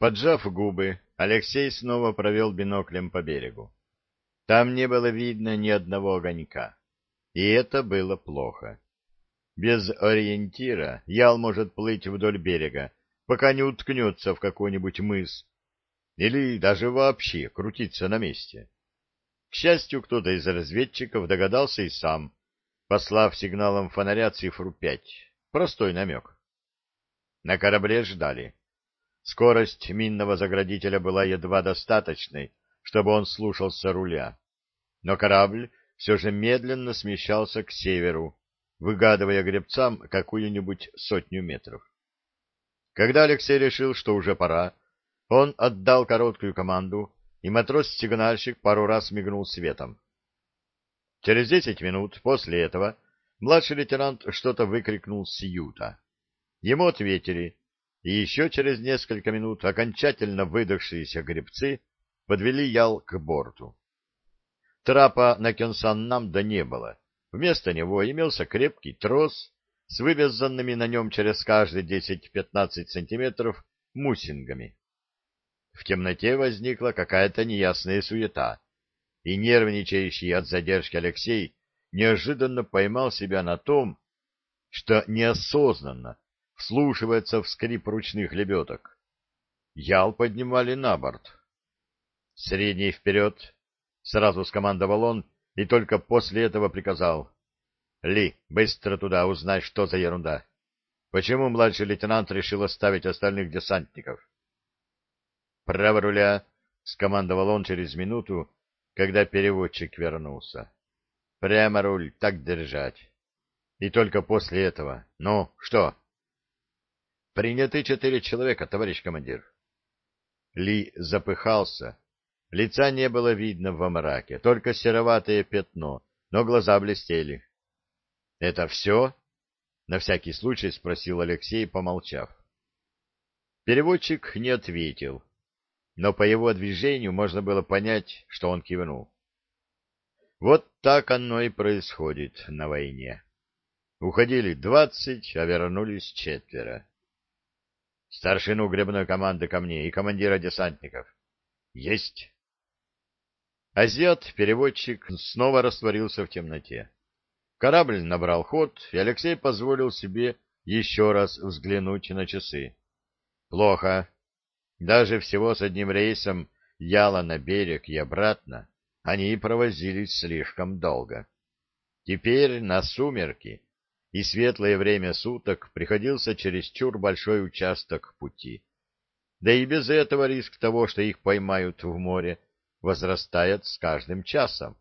Поджав губы, Алексей снова провел биноклем по берегу. Там не было видно ни одного огонька. И это было плохо. Без ориентира Ял может плыть вдоль берега, пока не уткнется в какой-нибудь мыс, или даже вообще крутиться на месте. К счастью, кто-то из разведчиков догадался и сам, послав сигналом фонаря цифру 5. Простой намек. На корабле ждали. Скорость минного заградителя была едва достаточной, чтобы он слушался руля. Но корабль все же медленно смещался к северу, выгадывая гребцам какую-нибудь 100 метров. Когда Алексей решил, что уже пора, он отдал короткую команду, и матрос-сигнальщик пару раз мигнул светом. Через 10 минут после этого младший лейтенант что-то выкрикнул с юта. Ему ответили, и еще через несколько минут окончательно выдохшиеся гребцы подвели ял к борту. Трапа на Кёнсан-Намдо не было. Вместо него имелся крепкий трос с вывязанными на нем через каждые 10-15 сантиметров мусингами. В темноте возникла какая-то неясная суета, и нервничающий от задержки Алексей неожиданно поймал себя на том, что неосознанно вслушивается в скрип ручных лебедок. Ял поднимали на борт. «Средний вперед!» — сразу скомандовал он, и только после этого приказал. «Ли, быстро туда, узнай, что за ерунда. Почему младший лейтенант решил оставить остальных десантников?» «Право руля!» — скомандовал он через минуту, когда переводчик вернулся. «Прямо руль, так держать». И только после этого. «Ну, что?» «Приняты 4 человека, товарищ командир». Ли запыхался. Лица не было видно во мраке, только сероватое пятно, но глаза блестели. «Это все?» — на всякий случай спросил Алексей, помолчав. Переводчик не ответил, но по его движению можно было понять, что он кивнул. Вот так оно и происходит на войне. Уходили 20, а вернулись 4. «Старшину гребной команды ко мне и командира десантников». «Есть». Азиат-переводчик снова растворился в темноте. Корабль набрал ход, и Алексей позволил себе еще раз взглянуть на часы. Плохо. Даже всего с одним рейсом Яла на берег и обратно они провозились слишком долго. Теперь на сумерки и светлое время суток приходился чересчур большой участок пути. Да и без этого риск того, что их поймают в море, возрастает с каждым часом.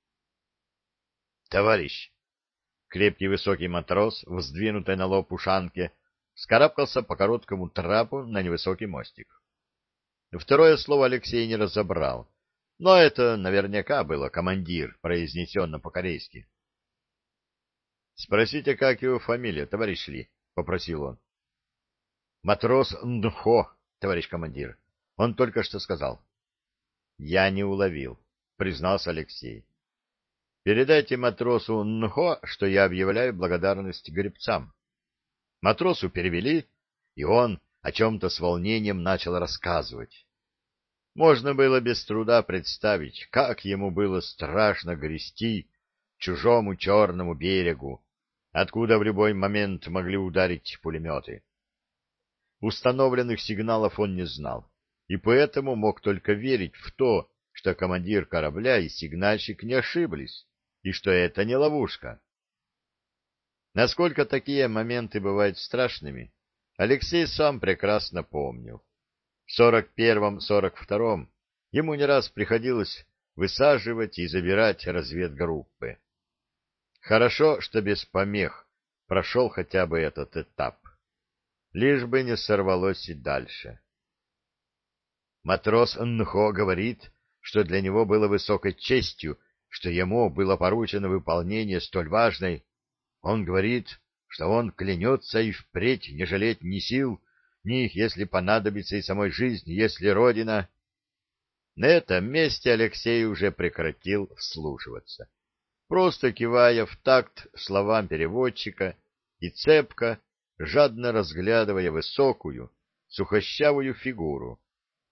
«Товарищ!» Крепкий высокий матрос, вздвинутый на лоб ушанке, вскарабкался по короткому трапу на невысокий мостик. Второе слово Алексей не разобрал, но это наверняка было «командир», произнесенно по-корейски. «Спросите, как его фамилия, товарищ Ли?» — попросил он. «Матрос Нхо, товарищ командир. Он только что сказал». «Я не уловил», — признался Алексей. «Передайте матросу Нхо, что я объявляю благодарность гребцам». Матросу перевели, и он о чем-то с волнением начал рассказывать. Можно было без труда представить, как ему было страшно грести к чужому черному берегу, откуда в любой момент могли ударить пулеметы. Установленных сигналов он не знал, и поэтому мог только верить в то, что командир корабля и сигнальщик не ошиблись, и что это не ловушка. Насколько такие моменты бывают страшными, Алексей сам прекрасно помнил. В 41-42 ему не раз приходилось высаживать и забирать разведгруппы. Хорошо, что без помех прошел хотя бы этот этап. Лишь бы не сорвалось и дальше. Матрос Нхо говорит, что для него было высокой честью, что ему было поручено выполнение столь важной. Он говорит, что он клянется и впредь не жалеть ни сил, ни, если понадобится, и самой жизни, если Родина... На этом месте Алексей уже прекратил вслушиваться, просто кивая в такт словам переводчика и цепко, жадно разглядывая высокую, сухощавую фигуру,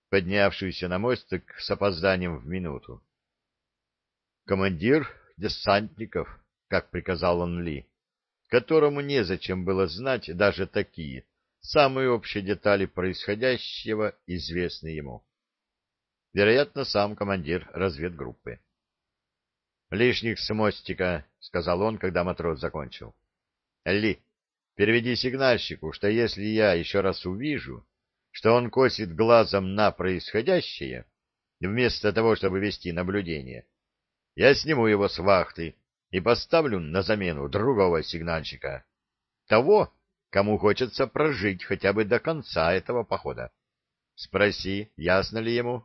поднявшуюся на мостик с опозданием в минуту. Командир десантников, как приказал он Ли, которому незачем было знать даже такие, самые общие детали происходящего, известны ему. Вероятно, сам командир разведгруппы. «Лишних с мостика», — сказал он, когда матрос закончил. «Ли, переведи сигнальщику, что если я еще раз увижу, что он косит глазом на происходящее, вместо того, чтобы вести наблюдение, я сниму его с вахты и поставлю на замену другого сигнальщика, того, кому хочется прожить хотя бы до конца этого похода. Спроси, ясно ли ему?»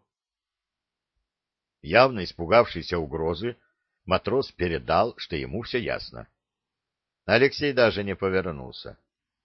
Явно испугавшийся угрозы, матрос передал, что ему все ясно. Алексей даже не повернулся.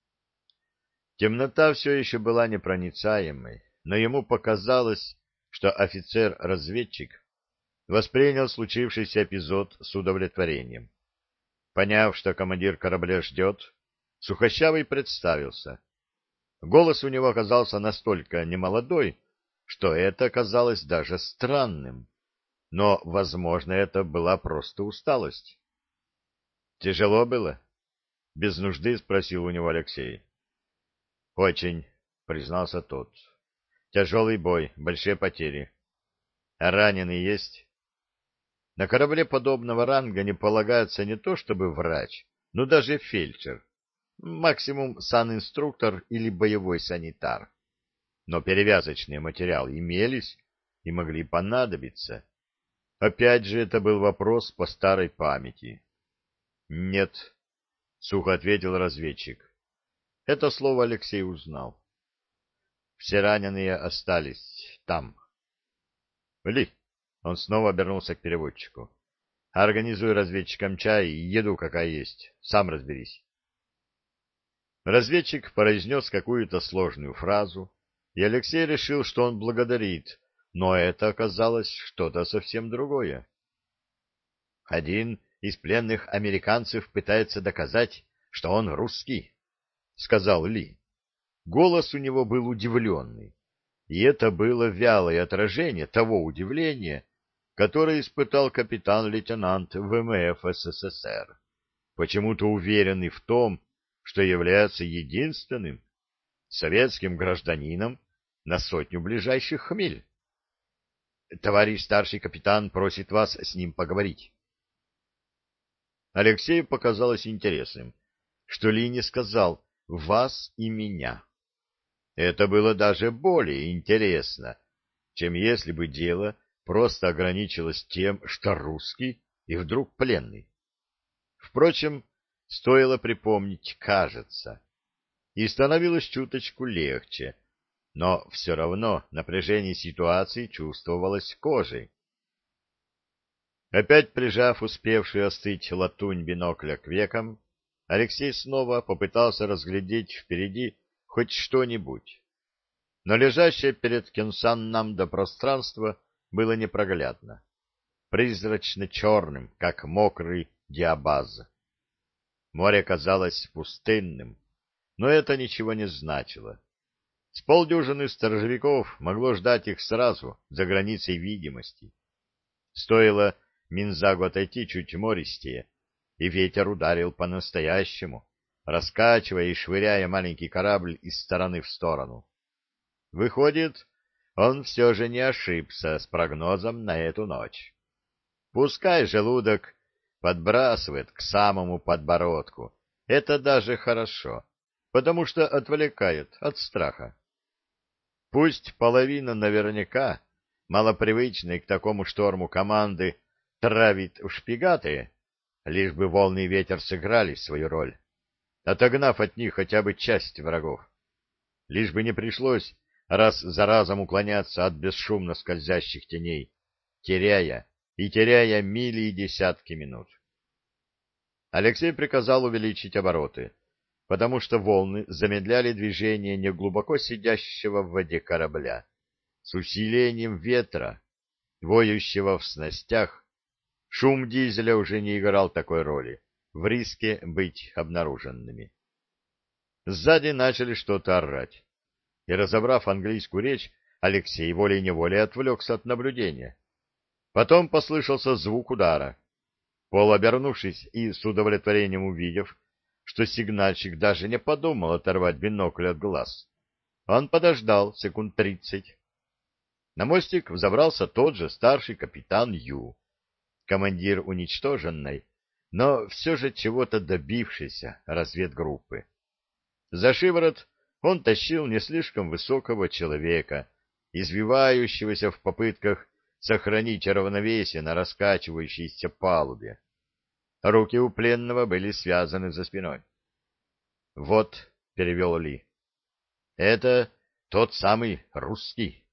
Темнота все еще была непроницаемой, но ему показалось, что офицер-разведчик воспринял случившийся эпизод с удовлетворением. Поняв, что командир корабля ждет, Сухощавый представился. Голос у него оказался настолько немолодой, что это казалось даже странным. Но, возможно, это была просто усталость. «Тяжело было?» — без нужды спросил у него Алексей. «Очень», — признался тот. «Тяжелый бой, большие потери. А раненый есть?» На корабле подобного ранга не полагается не то чтобы врач, но даже фельдшер, максимум санинструктор или боевой санитар. Но перевязочные материалы имелись и могли понадобиться. Опять же, это был вопрос по старой памяти. «Нет», — сухо ответил разведчик. Это слово Алексей узнал. «Все раненые остались там». «Ли», — он снова обернулся к переводчику, — «организуй разведчикам чай и еду какая есть. Сам разберись». Разведчик произнес какую-то сложную фразу, и Алексей решил, что он благодарит, но это оказалось что-то совсем другое. «Один из пленных американцев пытается доказать, что он русский», — сказал Ли. Голос у него был удивленный, и это было вялое отражение того удивления, которое испытал капитан-лейтенант ВМФ СССР, почему-то уверенный в том, что является единственным советским гражданином на 100 ближайших миль. «Товарищ старший капитан просит вас с ним поговорить». Алексею показалось интересным, что Ли не сказал «вас и меня». Это было даже более интересно, чем если бы дело просто ограничилось тем, что русский и вдруг пленный. Впрочем, стоило припомнить «кажется», и становилось чуточку легче, но все равно напряжение ситуации чувствовалось кожей. Опять прижав успевшую остыть латунь бинокля к векам, Алексей снова попытался разглядеть впереди хоть что-нибудь. Но лежащее перед Кенсан-Намдо до пространство было непроглядно, призрачно черным, как мокрый диабаз. Море казалось пустынным, но это ничего не значило. С полдюжины сторожевиков могло ждать их сразу, за границей видимости. Стоило Минзагу отойти чуть мористее, и ветер ударил по-настоящему, раскачивая и швыряя маленький корабль из стороны в сторону. Выходит, он все же не ошибся с прогнозом на эту ночь. Пускай желудок подбрасывает к самому подбородку, это даже хорошо, потому что отвлекает от страха. Пусть половина наверняка, малопривычной к такому шторму команды, травит в шпигаты, лишь бы волны и ветер сыграли свою роль, отогнав от них хотя бы часть врагов. Лишь бы не пришлось раз за разом уклоняться от бесшумно скользящих теней, теряя мили и десятки минут. Алексей приказал увеличить обороты, потому что волны замедляли движение неглубоко сидящего в воде корабля. С усилением ветра, воющего в снастях, шум дизеля уже не играл такой роли в риске быть обнаруженными. Сзади начали что-то орать, и, разобрав английскую речь, Алексей волей-неволей отвлекся от наблюдения. Потом послышался звук удара. Полуобернувшись и с удовлетворением увидев, что сигнальщик даже не подумал оторвать бинокль от глаз, он подождал секунд 30. На мостик взобрался тот же старший капитан Ю, командир уничтоженной, но все же чего-то добившейся разведгруппы. За шиворот он тащил не слишком высокого человека, извивающегося в попытках сохранить равновесие на раскачивающейся палубе. Руки у пленного были связаны за спиной. — Вот, — перевел Ли, — это тот самый русский.